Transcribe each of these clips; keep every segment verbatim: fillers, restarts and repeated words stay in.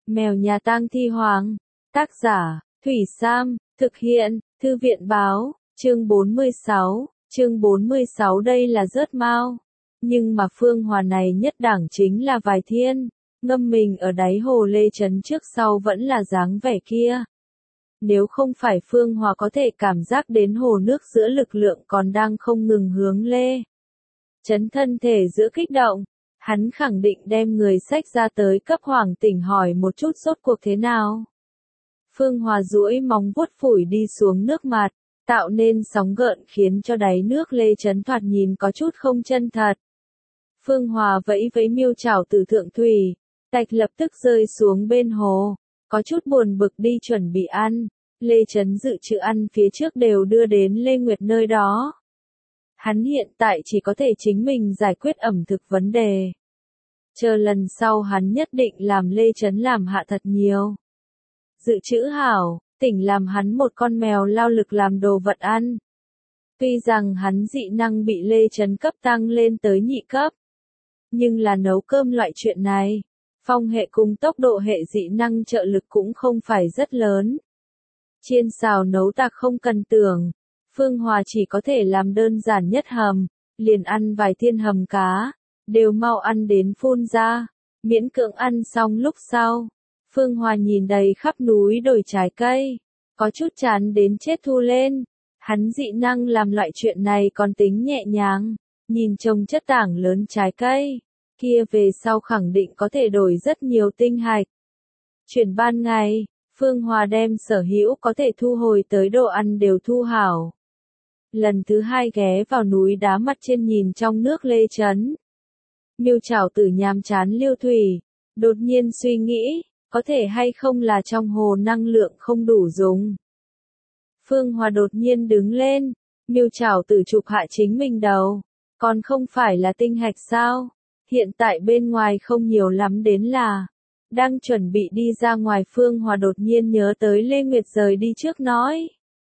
Mèo nhà tang thi hoàng. Tác giả, Thủy Sam, thực hiện, Thư viện báo, chương bốn mươi sáu, chương bốn mươi sáu đây là rớt mau. Nhưng mà Phương Hòa này nhất đẳng chính là vài thiên, ngâm mình ở đáy hồ Lê Trấn trước sau vẫn là dáng vẻ kia. Nếu không phải Phương Hòa có thể cảm giác đến hồ nước giữa lực lượng còn đang không ngừng hướng Lê Trấn thân thể giữa kích động, hắn khẳng định đem người sách ra tới cấp Hoàng Tỉnh hỏi một chút rốt cuộc thế nào. Phương Hòa duỗi móng vuốt phủi đi xuống nước mặt, tạo nên sóng gợn khiến cho đáy nước Lê Trấn thoạt nhìn có chút không chân thật. Phương Hòa vẫy vẫy miêu chảo từ thượng thủy, tạch lập tức rơi xuống bên hồ, có chút buồn bực đi chuẩn bị ăn. Lê Trấn dự trữ ăn phía trước đều đưa đến Lê Nguyệt nơi đó. Hắn hiện tại chỉ có thể chính mình giải quyết ẩm thực vấn đề. Chờ lần sau hắn nhất định làm Lê Trấn làm hạ thật nhiều. Dự trữ hảo, tỉnh làm hắn một con mèo lao lực làm đồ vật ăn. Tuy rằng hắn dị năng bị Lê Trấn cấp tăng lên tới nhị cấp, nhưng là nấu cơm loại chuyện này, phong hệ cùng tốc độ hệ dị năng trợ lực cũng không phải rất lớn. Chiên xào nấu tạc không cần tưởng, Phương Hòa chỉ có thể làm đơn giản nhất hầm, liền ăn vài thiên hầm cá, đều mau ăn đến phun ra, miễn cưỡng ăn xong lúc sau. Phương Hòa nhìn đầy khắp núi đồi trái cây, có chút chán đến chết thu lên, hắn dị năng làm loại chuyện này còn tính nhẹ nhàng, nhìn trông chất tảng lớn trái cây, kia về sau khẳng định có thể đổi rất nhiều tinh hạch. Chuyển ban ngày, Phương Hòa đem sở hữu có thể thu hồi tới đồ ăn đều thu hảo. Lần thứ hai ghé vào núi đá mặt trên nhìn trong nước Lê Trấn. Miêu chảo tử nhàm chán liêu thủy, đột nhiên suy nghĩ, có thể hay không là trong hồ năng lượng không đủ dùng. Phương Hòa đột nhiên đứng lên, miêu chảo tử chụp hạ chính mình đầu, còn không phải là tinh hạch sao, hiện tại bên ngoài không nhiều lắm đến là. Đang chuẩn bị đi ra ngoài Phương Hòa đột nhiên nhớ tới Lê Nguyệt rời đi trước nói.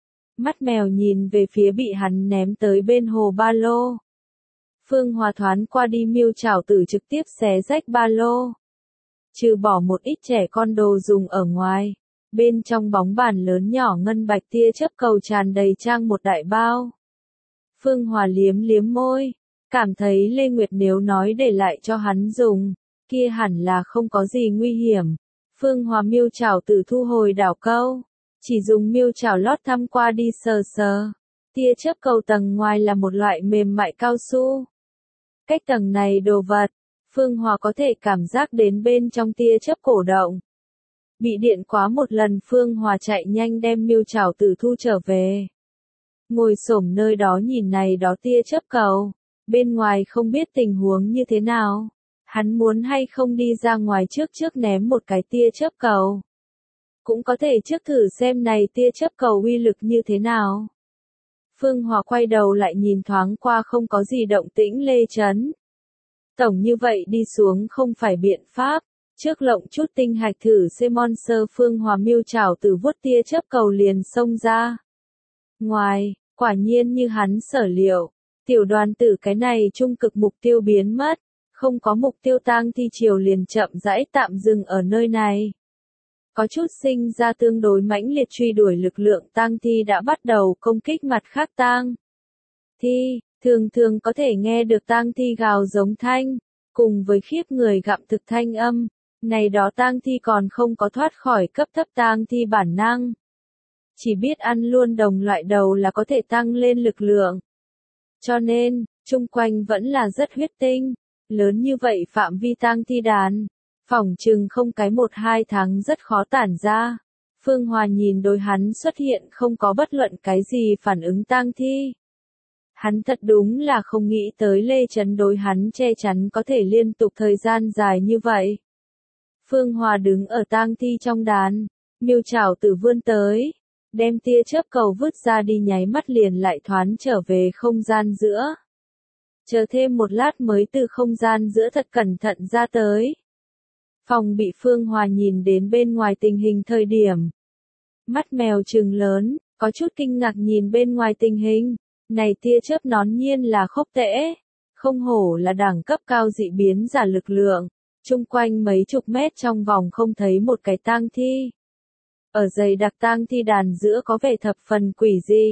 Mắt mèo nhìn về phía bị hắn ném tới bên hồ ba lô. Phương Hòa thoáng qua đi miêu chảo tử trực tiếp xé rách ba lô. Trừ bỏ một ít trẻ con đồ dùng ở ngoài, bên trong bóng bàn lớn nhỏ ngân bạch tia chớp cầu tràn đầy trang một đại bao. Phương Hòa liếm liếm môi, cảm thấy Lê Nguyệt nếu nói để lại cho hắn dùng, kia hẳn là không có gì nguy hiểm. Phương Hòa miêu chảo tử thu hồi đảo câu, chỉ dùng miêu chảo lót thăm qua đi sờ sờ. Tia chớp cầu tầng ngoài là một loại mềm mại cao su. Cách tầng này đồ vật, Phương Hòa có thể cảm giác đến bên trong tia chớp cổ động. Bị điện quá một lần Phương Hòa chạy nhanh đem miêu chảo tử thu trở về. Ngồi xổm nơi đó nhìn này đó tia chớp cầu, bên ngoài không biết tình huống như thế nào. Hắn muốn hay không đi ra ngoài trước trước ném một cái tia chớp cầu. Cũng có thể trước thử xem này tia chớp cầu uy lực như thế nào. Phương Hòa quay đầu lại nhìn thoáng qua không có gì động tĩnh Lê Trấn. Tổng như vậy đi xuống không phải biện pháp, trước lộng chút tinh hạch thử xem monster Phương Hòa miêu chảo từ vuốt tia chớp cầu liền xông ra. Ngoài, quả nhiên như hắn sở liệu, tiểu đoàn tử cái này trung cực mục tiêu biến mất. Không có mục tiêu tang thi triều liền chậm rãi tạm dừng ở nơi này. Có chút sinh ra tương đối mãnh liệt truy đuổi lực lượng tang thi đã bắt đầu công kích mặt khác tang thi, thường thường có thể nghe được tang thi gào giống thanh, cùng với khiếp người gặm thực thanh âm, này đó tang thi còn không có thoát khỏi cấp thấp tang thi bản năng. Chỉ biết ăn luôn đồng loại đầu là có thể tăng lên lực lượng. Cho nên, chung quanh vẫn là rất huyết tinh. Lớn như vậy phạm vi tang thi đàn, phỏng chừng không cái một hai tháng rất khó tản ra. Phương Hòa nhìn đối hắn xuất hiện không có bất luận cái gì phản ứng tang thi. Hắn thật đúng là không nghĩ tới Lê Trấn đối hắn che chắn có thể liên tục thời gian dài như vậy. Phương Hòa đứng ở tang thi trong đàn, miêu chảo tử vươn tới, đem tia chớp cầu vứt ra đi nháy mắt liền lại thoán trở về không gian giữa. Chờ thêm một lát mới từ không gian giữa thật cẩn thận ra tới. Phòng bị Phương Hòa nhìn đến bên ngoài tình hình thời điểm. Mắt mèo trừng lớn, có chút kinh ngạc nhìn bên ngoài tình hình. Này tia chớp nón nhiên là khốc tễ. Không hổ là đẳng cấp cao dị biến giả lực lượng. chung quanh mấy chục mét trong vòng không thấy một cái tang thi. Ở dày đặc tang thi đàn giữa có vẻ thập phần quỷ dị.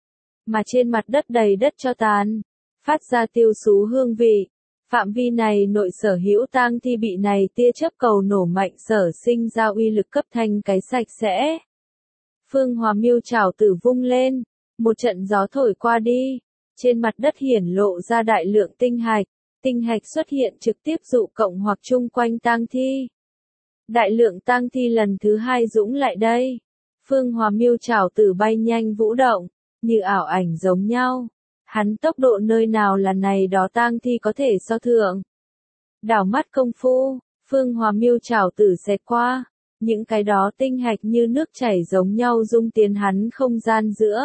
Mà trên mặt đất đầy đất cho tàn, phát ra tiêu xú hương vị. Phạm vi này nội sở hữu tang thi bị này tia chớp cầu nổ mạnh sở sinh ra uy lực cấp thanh cái sạch sẽ. Phương Hòa miêu chảo tử vung lên, một trận gió thổi qua đi, trên mặt đất hiển lộ ra đại lượng tinh hạch, tinh hạch xuất hiện trực tiếp dụ cộng hoặc chung quanh tang thi. Đại lượng tang thi lần thứ hai dũng lại đây. Phương Hòa miêu chảo tử bay nhanh vũ động, như ảo ảnh giống nhau. Hắn tốc độ nơi nào là này đó tang thi có thể so thượng. Đảo mắt công phu, Phương Hòa miêu chảo tử xẹt qua, những cái đó tinh hạch như nước chảy giống nhau dung tiến hắn không gian giữa.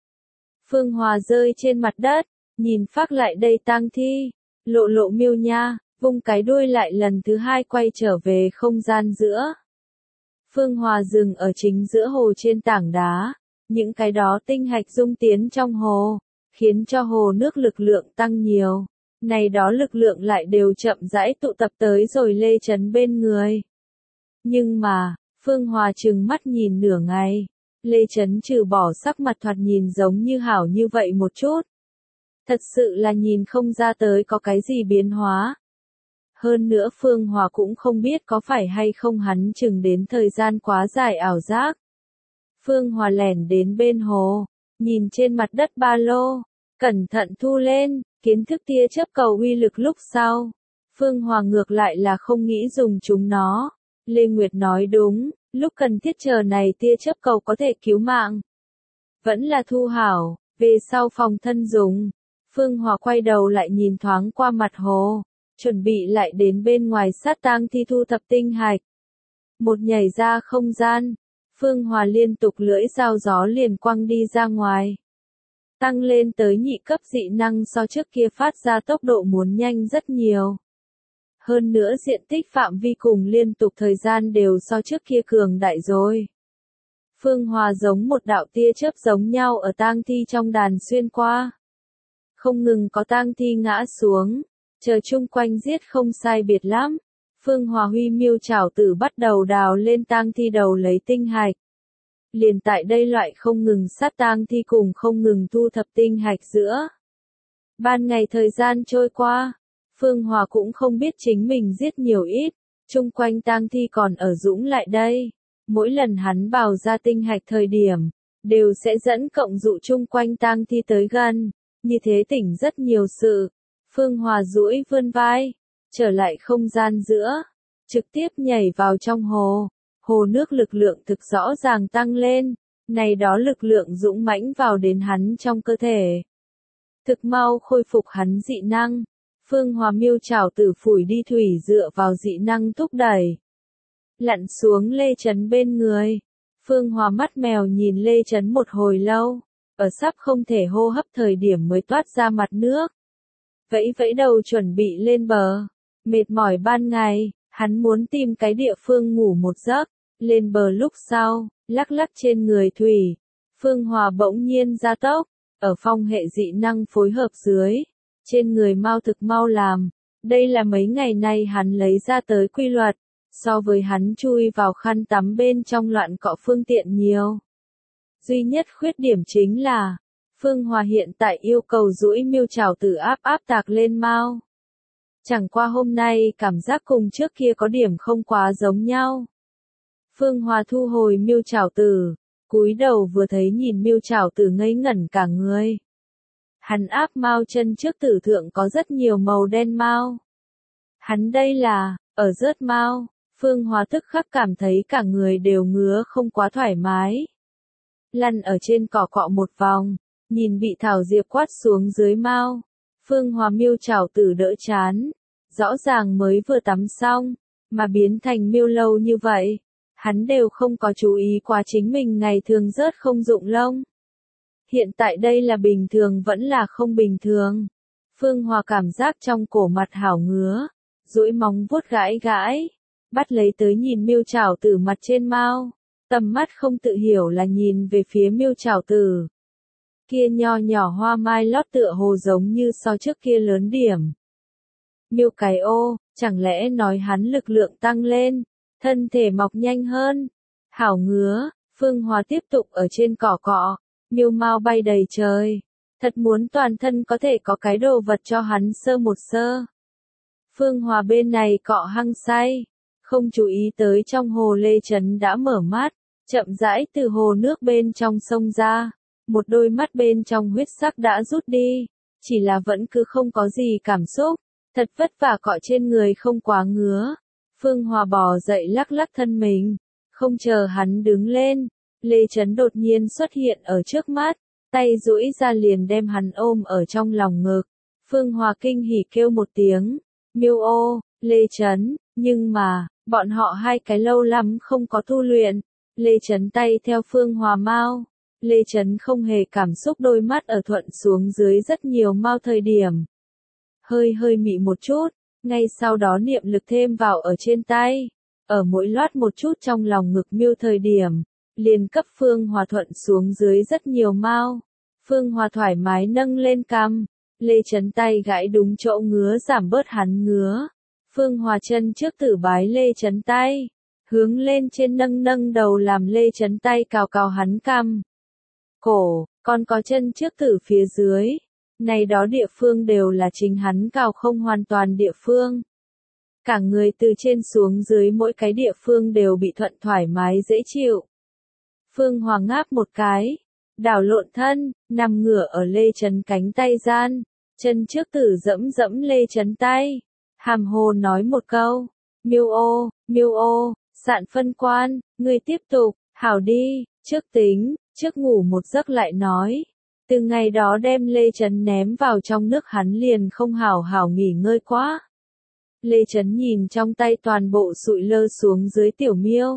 Phương Hòa rơi trên mặt đất, nhìn phát lại đây tang thi, lộ lộ miêu nha, vung cái đuôi lại lần thứ hai quay trở về không gian giữa. Phương Hòa dừng ở chính giữa hồ trên tảng đá, những cái đó tinh hạch dung tiến trong hồ, khiến cho hồ nước lực lượng tăng nhiều. Này đó lực lượng lại đều chậm rãi tụ tập tới rồi Lê Chấn bên người. Nhưng mà, Phương Hòa trừng mắt nhìn nửa ngày, Lê Chấn trừ bỏ sắc mặt thoạt nhìn giống như hảo như vậy một chút. Thật sự là nhìn không ra tới có cái gì biến hóa. Hơn nữa Phương Hòa cũng không biết có phải hay không hắn chừng đến thời gian quá dài ảo giác. Phương Hòa lẻn đến bên hồ, nhìn trên mặt đất ba lô, cẩn thận thu lên, kiến thức tia chớp cầu uy lực lúc sau. Phương Hòa ngược lại là không nghĩ dùng chúng nó. Lê Nguyệt nói đúng, lúc cần thiết chờ này tia chớp cầu có thể cứu mạng. Vẫn là thu hảo, về sau phòng thân dùng. Phương Hòa quay đầu lại nhìn thoáng qua mặt hồ, chuẩn bị lại đến bên ngoài sát tang thi thu thập tinh hạch. Một nhảy ra không gian, Phương Hòa liên tục lưỡi dao gió liền quăng đi ra ngoài. Tăng lên tới nhị cấp dị năng so trước kia phát ra tốc độ muốn nhanh rất nhiều. Hơn nữa diện tích phạm vi cùng liên tục thời gian đều so trước kia cường đại rồi. Phương Hòa giống một đạo tia chớp giống nhau ở tang thi trong đàn xuyên qua. Không ngừng có tang thi ngã xuống, chờ chung quanh giết không sai biệt lắm. Phương Hòa huy miêu chảo tử bắt đầu đào lên tang thi đầu lấy tinh hạch. Liền tại đây loại không ngừng sát tang thi cùng không ngừng thu thập tinh hạch giữa. Ban ngày thời gian trôi qua, Phương Hòa cũng không biết chính mình giết nhiều ít, chung quanh tang thi còn ở dũng lại đây. Mỗi lần hắn bào ra tinh hạch thời điểm, đều sẽ dẫn cộng dụ chung quanh tang thi tới gần, như thế tỉnh rất nhiều sự. Phương Hòa duỗi vươn vai, trở lại không gian giữa, trực tiếp nhảy vào trong hồ. Hồ nước lực lượng thực rõ ràng tăng lên, này đó lực lượng dũng mãnh vào đến hắn trong cơ thể. Thực mau khôi phục hắn dị năng. Phương Hòa miêu chảo tử phủi đi thủy dựa vào dị năng thúc đẩy. Lặn xuống Lê Chấn bên người. Phương Hòa mắt mèo nhìn Lê Chấn một hồi lâu, ở sắp không thể hô hấp thời điểm mới toát ra mặt nước. Vẫy vẫy đầu chuẩn bị lên bờ. Mệt mỏi ban ngày, hắn muốn tìm cái địa phương ngủ một giấc. Lên bờ lúc sau, lắc lắc trên người thủy. Phương Hòa bỗng nhiên ra tốc, ở phong hệ dị năng phối hợp dưới. Trên người mau thực mau làm. Đây là mấy ngày nay hắn lấy ra tới quy luật. So với hắn chui vào khăn tắm bên trong loạn cọ phương tiện nhiều. Duy nhất khuyết điểm chính là, Phương Hòa hiện tại yêu cầu duỗi miêu chảo tử áp áp tạc lên mau. Chẳng qua hôm nay cảm giác cùng trước kia có điểm không quá giống nhau. Phương Hòa thu hồi miêu chảo tử, cúi đầu vừa thấy nhìn miêu chảo tử ngây ngẩn cả người. Hắn áp mau chân trước tử thượng có rất nhiều màu đen mau. Hắn đây là, ở rớt mau. Phương Hòa tức khắc cảm thấy cả người đều ngứa không quá thoải mái. Lăn ở trên cỏ cọ một vòng, nhìn bị thảo diệp quát xuống dưới mau. Phương Hòa miêu chảo tử đỡ chán, rõ ràng mới vừa tắm xong, mà biến thành miêu lâu như vậy. Hắn đều không có chú ý qua chính mình ngày thường rớt không dụng lông. Hiện tại đây là bình thường vẫn là không bình thường. Phương Hòa cảm giác trong cổ mặt hảo ngứa, duỗi móng vuốt gãi gãi. Bắt lấy tới nhìn miêu chảo tử mặt trên mau, tầm mắt không tự hiểu là nhìn về phía miêu chảo tử. Kia nho nhỏ hoa mai lót tựa hồ giống như so trước kia lớn điểm. Miêu cái ô, Chẳng lẽ nói hắn lực lượng tăng lên, thân thể mọc nhanh hơn? Hảo ngứa, Phương Hòa tiếp tục ở trên cỏ cọ, miêu mau bay đầy trời. Thật muốn toàn thân có thể có cái đồ vật cho hắn sơ một sơ. Phương Hòa bên này cọ hăng say, không chú ý tới trong hồ Lê Trấn đã mở mắt, chậm rãi từ hồ nước bên trong sông ra. Một đôi mắt bên trong huyết sắc đã rút đi, chỉ là vẫn cứ không có gì cảm xúc, thật vất vả cọ trên người không quá ngứa. Phương Hòa bò dậy lắc lắc thân mình, không chờ hắn đứng lên, Lê Trấn đột nhiên xuất hiện ở trước mắt, tay duỗi ra liền đem hắn ôm ở trong lòng ngực. Phương Hòa kinh hỉ kêu một tiếng, miêu ô, Lê Trấn, nhưng mà, bọn họ hai cái lâu lắm không có tu luyện. Lê Trấn tay theo Phương Hòa mau. Lê Trấn không hề cảm xúc, đôi mắt ở thuận xuống dưới rất nhiều mau thời điểm. Hơi hơi mị một chút, ngay sau đó niệm lực thêm vào ở trên tay. Ở mỗi loát một chút trong lòng ngực miêu thời điểm, liền cấp Phương Hòa thuận xuống dưới rất nhiều mau. Phương Hòa thoải mái nâng lên cằm, Lê Trấn tay gãi đúng chỗ ngứa giảm bớt hắn ngứa. Phương Hòa chân trước tử bái Lê Trấn tay, hướng lên trên nâng nâng đầu làm Lê Trấn tay cào cào hắn cằm. Cổ, còn có chân trước tử phía dưới. Này đó địa phương đều là chính hắn cào không hoàn toàn địa phương. Cả người từ trên xuống dưới mỗi cái địa phương đều bị thuận thoải mái dễ chịu. Phương Hòa ngáp một cái, đảo lộn thân, nằm ngửa ở Lê Trấn cánh tay gian, chân trước tử dẫm dẫm Lê Trấn tay, hàm hồ nói một câu, miêu ô, miêu ô, Sạn Phân Quan, ngươi tiếp tục, hảo đi, trước tính, trước ngủ một giấc lại nói. Từ ngày đó đem Lê Trấn ném vào trong nước hắn liền không hảo hảo nghỉ ngơi quá. Lê Trấn nhìn trong tay toàn bộ sụi lơ xuống dưới tiểu miêu.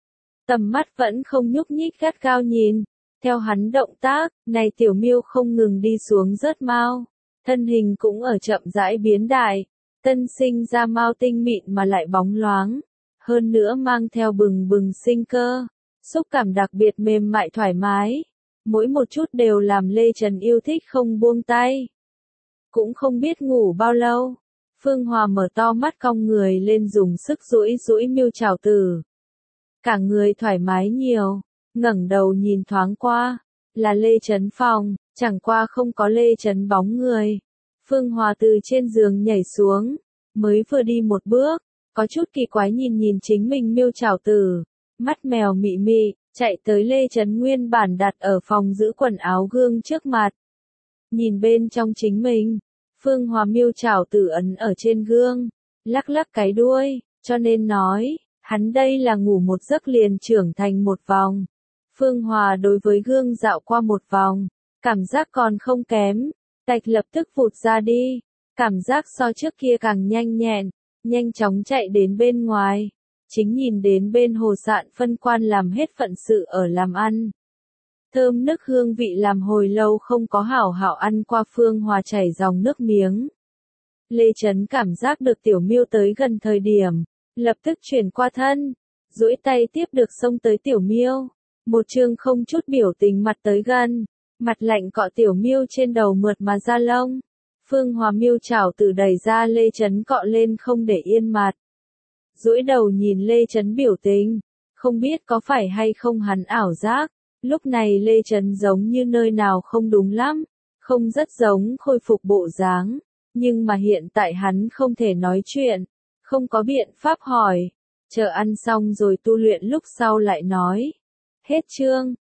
Tầm mắt vẫn không nhúc nhích gắt gao nhìn. Theo hắn động tác, này tiểu miêu không ngừng đi xuống rớt mau. Thân hình cũng ở chậm rãi biến đại. Tân sinh ra mau tinh mịn mà lại bóng loáng. Hơn nữa mang theo bừng bừng sinh cơ. Xúc cảm đặc biệt mềm mại thoải mái. Mỗi một chút đều làm Lê Trấn yêu thích không buông tay. Cũng không biết ngủ bao lâu. Phương Hòa mở to mắt cong người lên dùng sức duỗi duỗi miêu chảo tử. Cả người thoải mái nhiều, ngẩng đầu nhìn thoáng qua, là Lê Trấn phòng, chẳng qua không có Lê Trấn bóng người. Phương Hòa từ trên giường nhảy xuống, mới vừa đi một bước, có chút kỳ quái nhìn nhìn chính mình miêu chảo tử, mắt mèo mị mị, chạy tới Lê Trấn nguyên bản đặt ở phòng giữ quần áo gương trước mặt. Nhìn bên trong chính mình, Phương Hòa miêu chảo tử ấn ở trên gương, lắc lắc cái đuôi, cho nên nói, hắn đây là ngủ một giấc liền trưởng thành một vòng. Phương Hòa đối với gương dạo qua một vòng, cảm giác còn không kém, tạch lập tức vụt ra đi, cảm giác so trước kia càng nhanh nhẹn, nhanh chóng chạy đến bên ngoài, chính nhìn đến bên hồ Sạn Phân Quan làm hết phận sự ở làm ăn. Thơm nức hương vị làm hồi lâu không có hảo hảo ăn qua. Phương Hòa chảy dòng nước miếng. Lê Trấn cảm giác được tiểu miêu tới gần thời điểm, lập tức chuyển qua thân, duỗi tay tiếp được xông tới tiểu miêu, một trương không chút biểu tình mặt tới gần, mặt lạnh cọ tiểu miêu trên đầu mượt mà da lông. Phương Hòa miêu chảo từ đẩy ra Lê Trấn cọ lên không để yên mặt. Duỗi đầu nhìn Lê Trấn biểu tình, không biết có phải hay không hắn ảo giác. Lúc này Lê Trấn giống như nơi nào không đúng lắm, không rất giống khôi phục bộ dáng, nhưng mà hiện tại hắn không thể nói chuyện, không có biện pháp hỏi, chờ ăn xong rồi tu luyện lúc sau lại nói. Hết chương.